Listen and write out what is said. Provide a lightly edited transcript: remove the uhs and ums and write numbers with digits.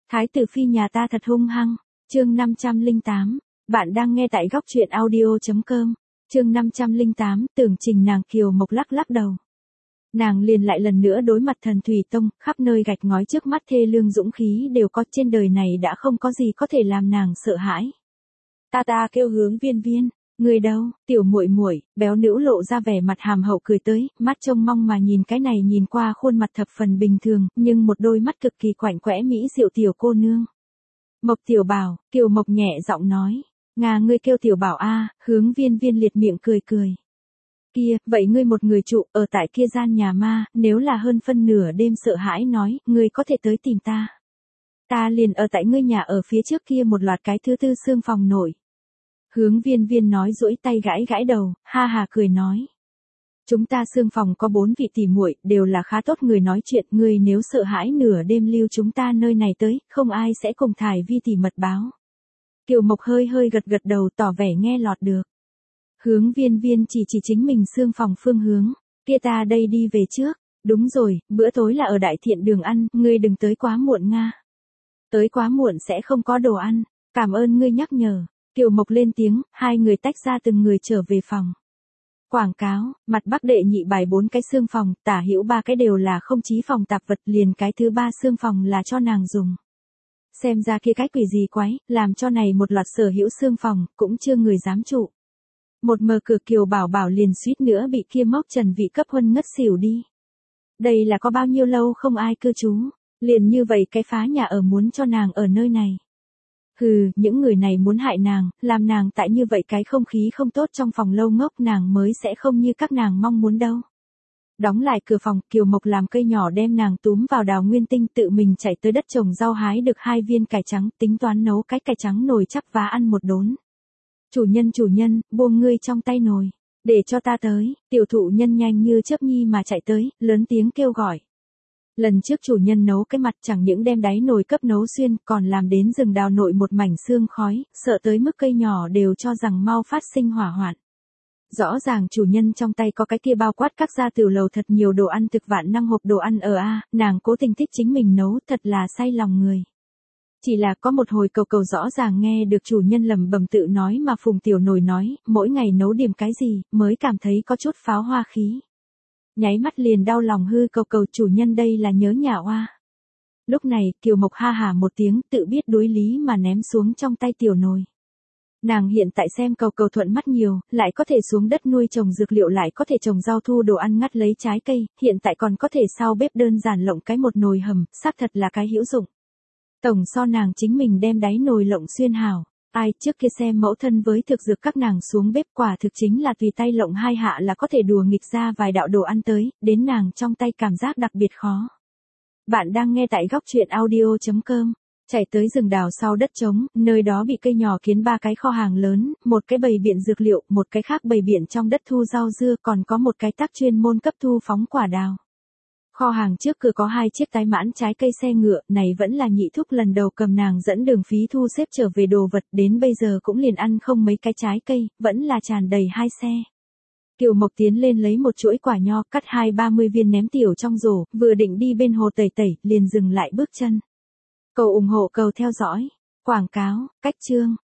Thái tử phi nhà ta thật hung hăng. Chương 508. Bạn đang nghe tại góc truyện audio.com. Chương 508. Tưởng Trình nàng Kiều Mộc lắc lắc đầu. Nàng liền lại lần nữa đối mặt Thần Thủy Tông, khắp nơi gạch ngói trước mắt thê lương dũng khí đều có, trên đời này đã không có gì có thể làm nàng sợ hãi. Ta kêu Hướng Viên Viên, người đâu? Tiểu muội muội, béo nữ lộ ra vẻ mặt hàm hậu cười tới, mắt trông mong mà nhìn cái này nhìn qua khuôn mặt thập phần bình thường, nhưng một đôi mắt cực kỳ quạnh quẽ mỹ diệu tiểu cô nương. Mộc tiểu bảo, Kiều Mộc nhẹ giọng nói, ngà ngươi kêu tiểu bảo a. Hướng Viên Viên liệt miệng cười cười. Kia, vậy ngươi một người trụ ở tại kia gian nhà ma, nếu là hơn phân nửa đêm sợ hãi nói, ngươi có thể tới tìm ta. Ta liền ở tại ngươi nhà ở phía trước kia một loạt cái thứ tư xương phòng nổi. Hướng Viên Viên nói duỗi tay gãi gãi đầu, ha hà cười nói. Chúng ta xương phòng có 4 vị tỷ muội, đều là khá tốt người nói chuyện, ngươi nếu sợ hãi nửa đêm lưu chúng ta nơi này tới, không ai sẽ cùng Thải Vi tỷ mật báo. Kiều Mộc hơi gật gật đầu tỏ vẻ nghe lọt được. Hướng Viên Viên chỉ chính mình xương phòng phương hướng, kia ta đây đi về trước, đúng rồi, bữa tối là ở Đại Thiện Đường ăn, ngươi đừng tới quá muộn nga. Tới quá muộn sẽ không có đồ ăn, cảm ơn ngươi nhắc nhở. Kiều Mộc lên tiếng, hai người tách ra từng người trở về phòng. Quảng cáo, mặt Bắc đệ nhị bài 4 cái xương phòng, tả hữu 3 cái đều là không chí phòng tạp vật, liền cái thứ 3 xương phòng là cho nàng dùng. Xem ra kia cái quỷ gì quái, làm cho này một loạt sở hữu xương phòng, cũng chưa người dám trụ. Một mở cửa Kiều Bảo Bảo liền suýt nữa bị kia mốc Trần vị cấp huân ngất xỉu đi. Đây là có bao nhiêu lâu không ai cư trú, liền như vậy cái phá nhà ở muốn cho nàng ở nơi này. Hừ, những người này muốn hại nàng, làm nàng tại như vậy cái không khí không tốt trong phòng lâu ngốc nàng mới sẽ không như các nàng mong muốn đâu. Đóng lại cửa phòng, Kiều Mộc làm cây nhỏ đem nàng túm vào Đào Nguyên Tinh tự mình chạy tới đất trồng rau hái được 2 viên cải trắng, tính toán nấu cái cải trắng nồi chắp vá ăn một đốn. Chủ nhân, buông ngươi trong tay nồi, để cho ta tới. Tiểu thụ nhân nhanh như chớp nhi mà chạy tới, lớn tiếng kêu gọi. Lần trước chủ nhân nấu cái mặt chẳng những đem đáy nồi cấp nấu xuyên, còn làm đến rừng đào nội một mảnh xương khói, sợ tới mức cây nhỏ đều cho rằng mau phát sinh hỏa hoạn. Rõ ràng chủ nhân trong tay có cái kia bao quát các gia tiểu lầu thật nhiều đồ ăn thực vạn năng hộp đồ ăn ở a, nàng cố tình thích chính mình nấu, thật là say lòng người. Chỉ là có một hồi cầu rõ ràng nghe được chủ nhân lẩm bẩm tự nói mà Phùng Tiểu Nồi nói, mỗi ngày nấu điểm cái gì, mới cảm thấy có chút pháo hoa khí. Nháy mắt liền đau lòng hư cầu chủ nhân đây là nhớ nhà oa. Lúc này, Kiều Mộc ha hà một tiếng tự biết đối lý mà ném xuống trong tay tiểu nồi. Nàng hiện tại xem cầu thuận mắt nhiều, lại có thể xuống đất nuôi trồng dược liệu lại có thể trồng rau thu đồ ăn ngắt lấy trái cây, hiện tại còn có thể sau bếp đơn giản lộng cái một nồi hầm, xác thật là cái hữu dụng. Tổng so nàng chính mình đem đáy nồi lộng xuyên hào. Ai trước kia xem mẫu thân với thực dược các nàng xuống bếp quả thực chính là tùy tay lộng 2 hạ là có thể đùa nghịch ra vài đạo đồ ăn tới, đến nàng trong tay cảm giác đặc biệt khó. Bạn đang nghe tại góc truyện audio.com. Chạy tới rừng đào sau đất trống, nơi đó bị cây nhỏ kiến 3 cái kho hàng lớn, một cái bầy biện dược liệu, một cái khác bầy biện trong đất thu rau dưa, còn có một cái tác chuyên môn cấp thu phóng quả đào. Kho hàng trước cửa có 2 chiếc tái mãn trái cây xe ngựa, này vẫn là nhị thúc lần đầu cầm nàng dẫn đường phí thu xếp trở về đồ vật, đến bây giờ cũng liền ăn không mấy cái trái cây, vẫn là tràn đầy 2 xe. Kiều Mộc tiến lên lấy một chuỗi quả nho, cắt 20-30 viên ném tiểu trong rổ, vừa định đi bên hồ tẩy, liền dừng lại bước chân. Cầu ủng hộ cầu theo dõi. Quảng cáo, cách chương.